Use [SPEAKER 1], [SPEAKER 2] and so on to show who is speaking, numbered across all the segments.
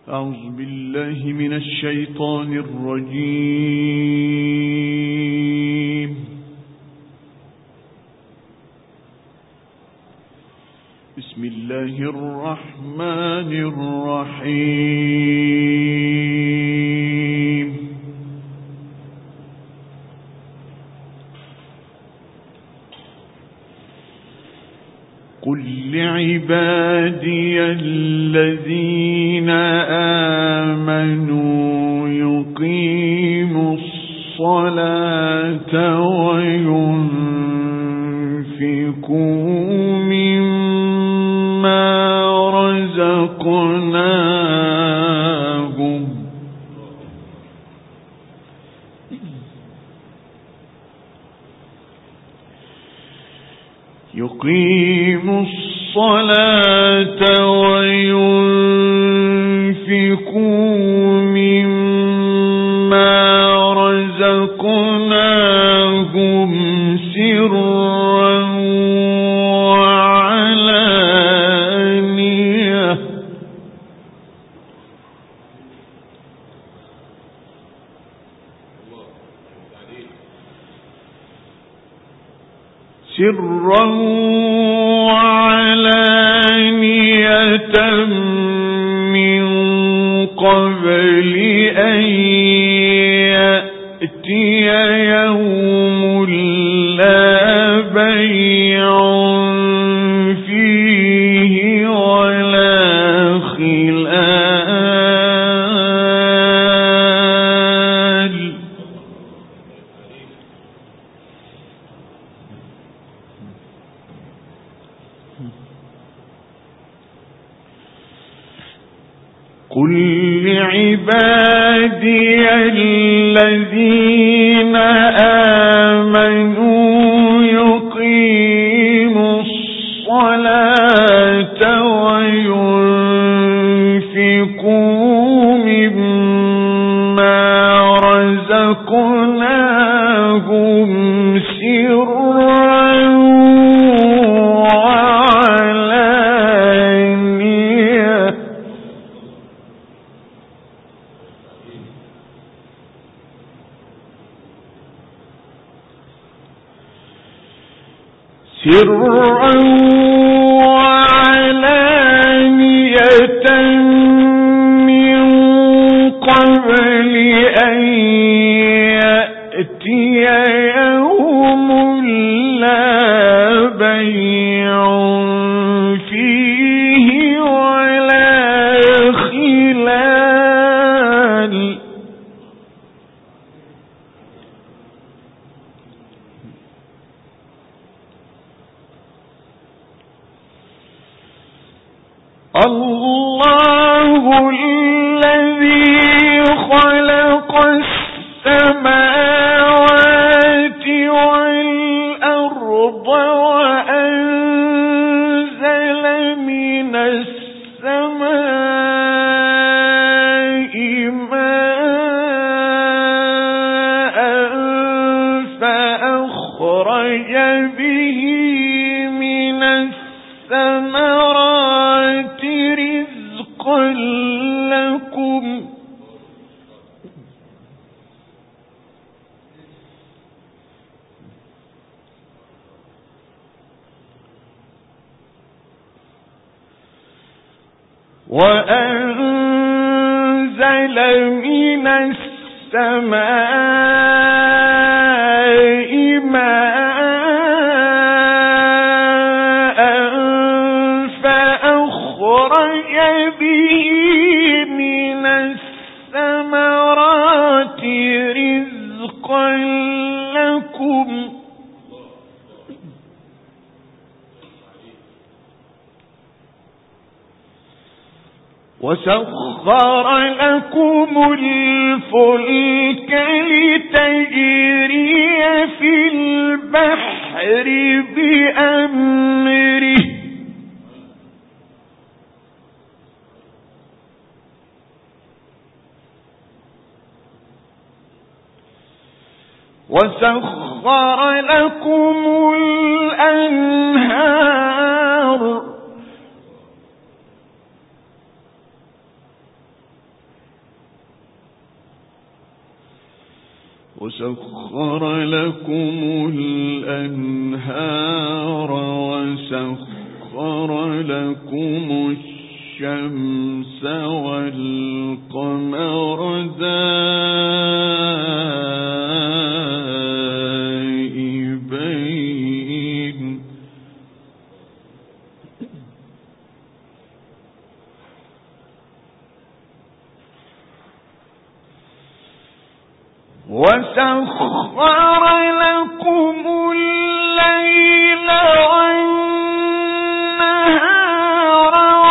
[SPEAKER 1] أعوذ بالله من الشيطان الرجيم. بسم الله الرحمن الرحيم. قل لعبادي الذين آمنوا يقيموا الصلاة وينفقوا مما رزقناهم وينفقوا مما رزقناهم سرا وعلانية من قبل أن يأتي يوم لا بيع فيه ولا خلال. قل لعبادي الذين آمنوا يقيموا الصلاة وينفقوا مما رزقناهم سرا وعلانية من قبل أن يأتي يوم لا بيع فيه ولا خلال. الله الذي خلق السماوات والأرض وأنزل من السماء ماء فأخرج به من الثمرات رزقا لكم وأنزل من السماء ماء فأخرج به من الثمرات رزقا لكم وسخر لكم الفلك لتجري في البحر بأمره وسخر لكم الأنهار وسخر لكم الأنهار وسخر لكم الشمس والقمر دائبين وسخر لكم الليل والنهار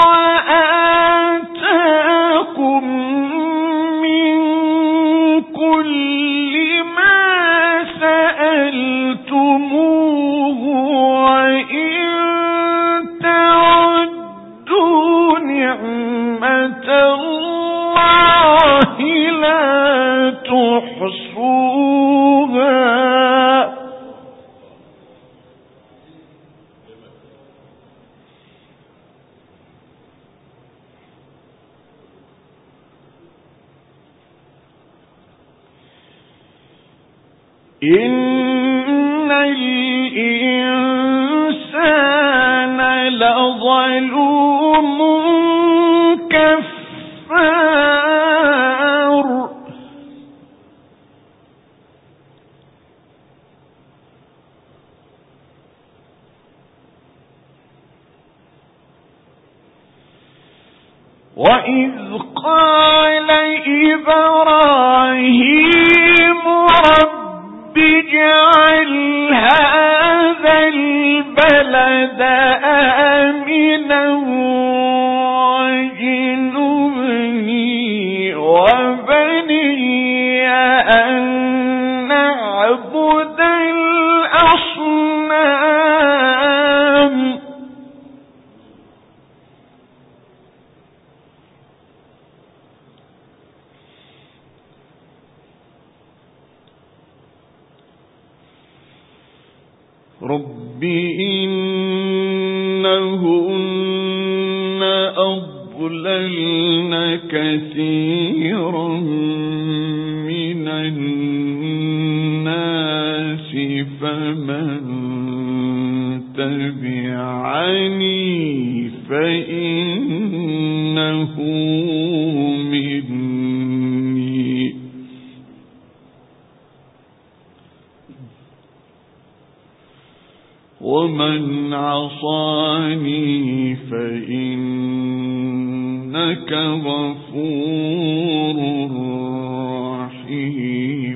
[SPEAKER 1] وآتاكم من كل ما سألتموه وإن تعدوا نعمة الله لا تحصوها إن الإنسان لظلوم كفار وإذ قال إبراهيم رب اجعل هذا البلد آمنا واجنبني وبني أن نعبد الأصنام رب إنهن أضللن كثيرا من الناس فمن تبعني فإنه مني ومن عصاني فإنك غفور رحيم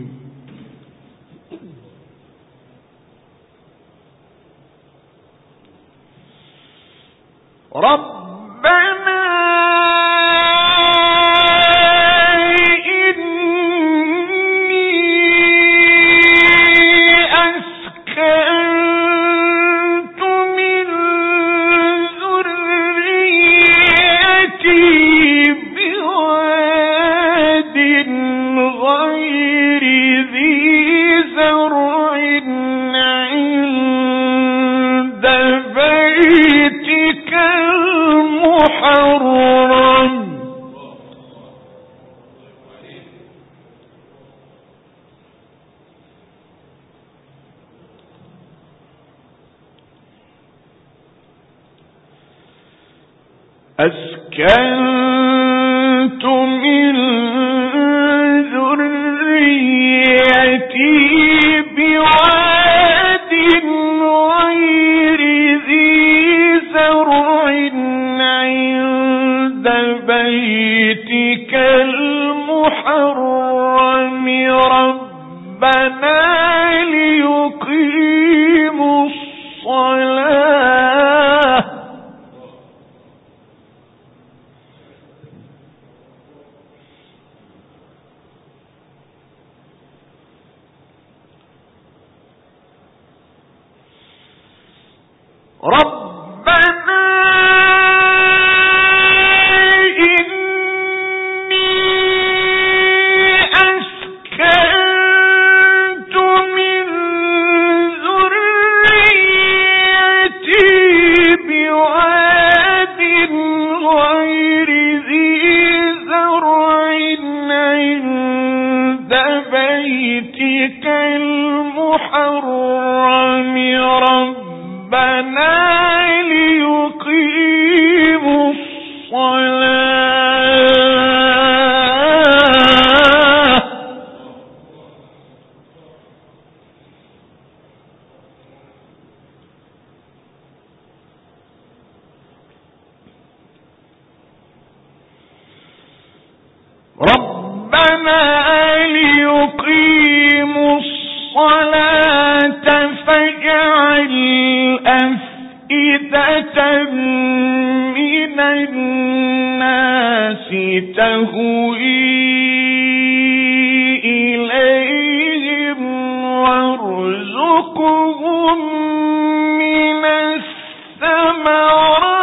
[SPEAKER 1] ربنا أسكنت من ذريتي بواد غير ذي زرع عند بيتك المحرم ربنا ليقيموا الصلاة ربنا إني أسكنت من ذريتي بواد غير ذي زرع عند بيتك بيتك المحرم ربنا ليقيموا الصلاة فاجعل أفئدة من الناس تهوي إليهم وارزقهم من الثمرات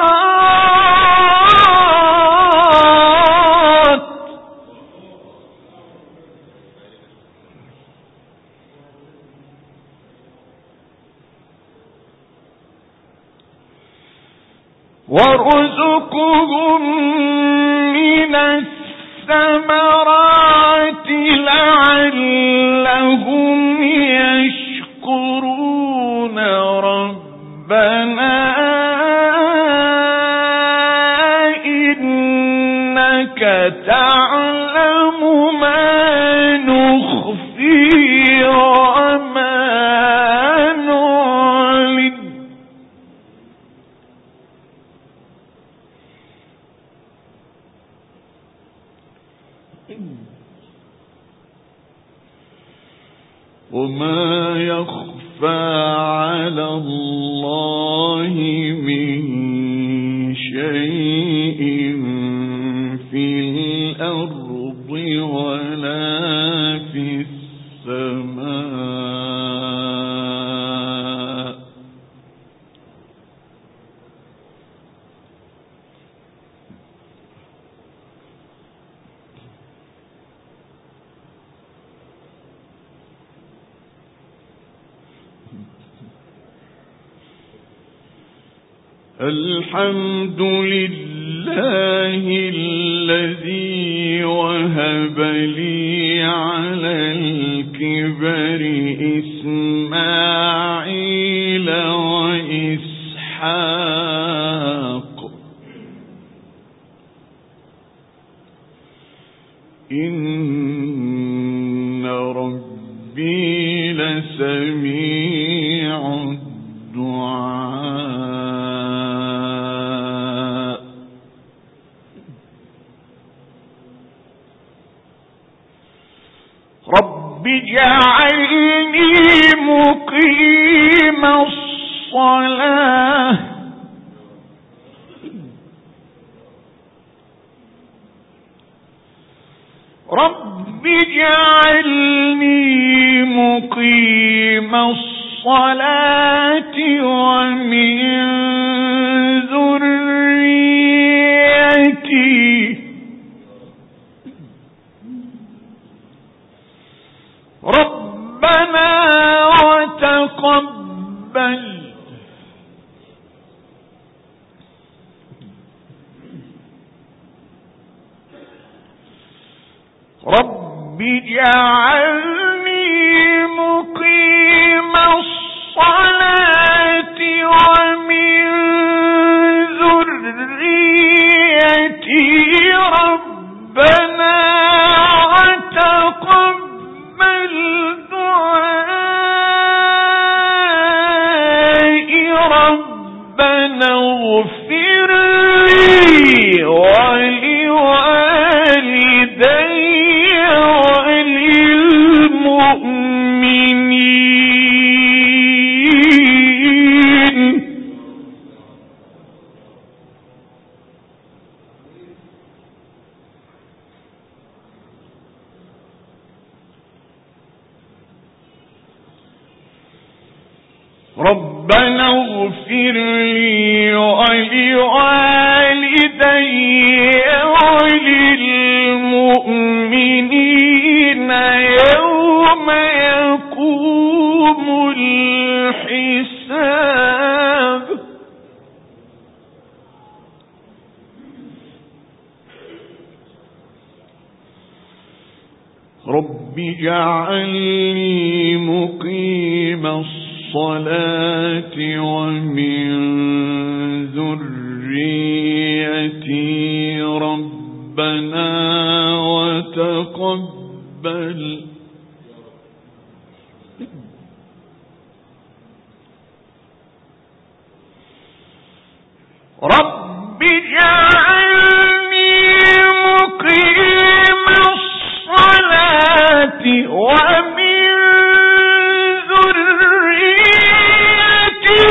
[SPEAKER 1] لعلهم يشكرون ربنا إنك تعلم ما نخفي وما نعلن وما يخفى على الله من شيء في الأرض ولا في السماء الحمد لله الذي وهب لي على الكبر إسماعيل وإسحاق إن ربي لسميع الدعاء رب اجعلني مقيم الصلاة رب اجعلني مقيم الصلاة ومن ذريتي ربنا وتقبل رب اجعلني مقيم الصلاة ومن ذريتي ربنا وتقبل دعائي ربنا اغفر لي ولوالدي وللمؤمنين ربنا اغفر لي ولوالدي وللمؤمنين يوم يقوم الحساب رب اجعلني مقيم الصلاة ومن ذريتي ربنا وتقبل رب اجعلني مقيم الصلاة ومن ذريتي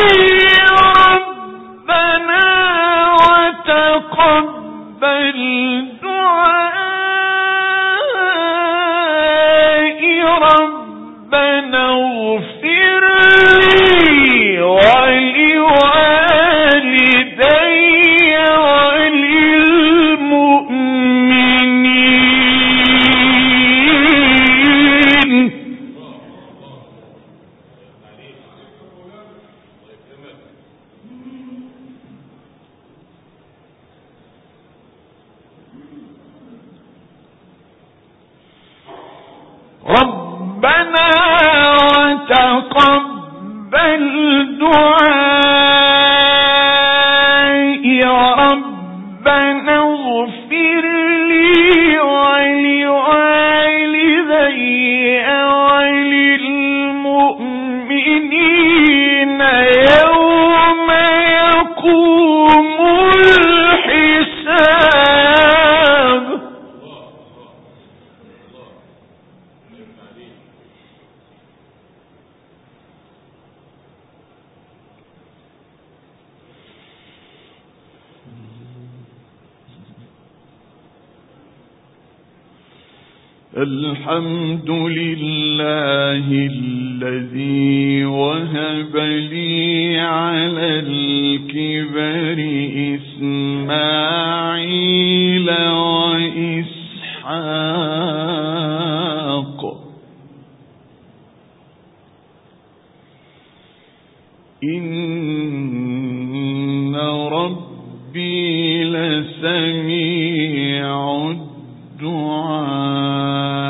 [SPEAKER 1] ربنا وتقبل دعائي ربنا اغفر لي ولوالدي وللمؤمنين. ربنا وتقبل دعائي ربنا اغفر لي ولوالدي وللمؤمنين يوم يقوم الحساب. الحمد لله الذي وهب لي على الكبر إسماعيل وإسحاق إن ربي لسميع الدعاء.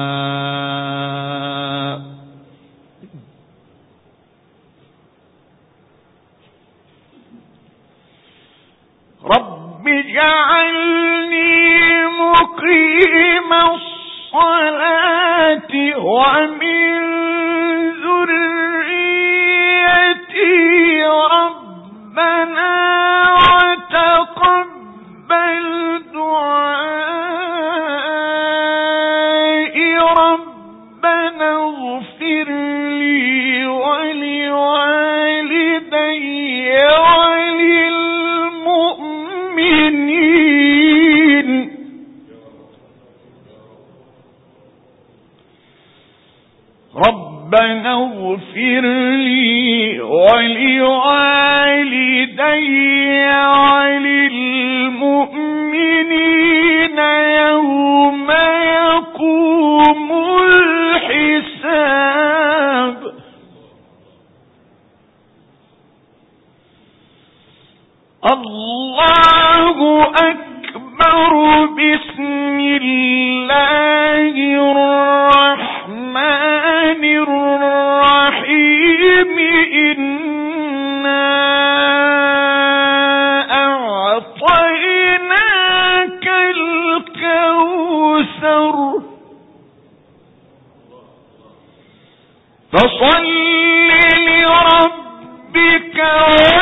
[SPEAKER 1] رب اجعلني مقيم الصلاة ومن ذريتي ربنا وتقبل دعائي ربنا اغفر لي ولوالدي وللمؤمنين. ربنا اغفر لي ولوالدي وللمؤمنين يوم يقوم الحساب. الله أكبر. بسم الله الرحمن الرحيم. إنا أعطيناك الكوثر فصل لربك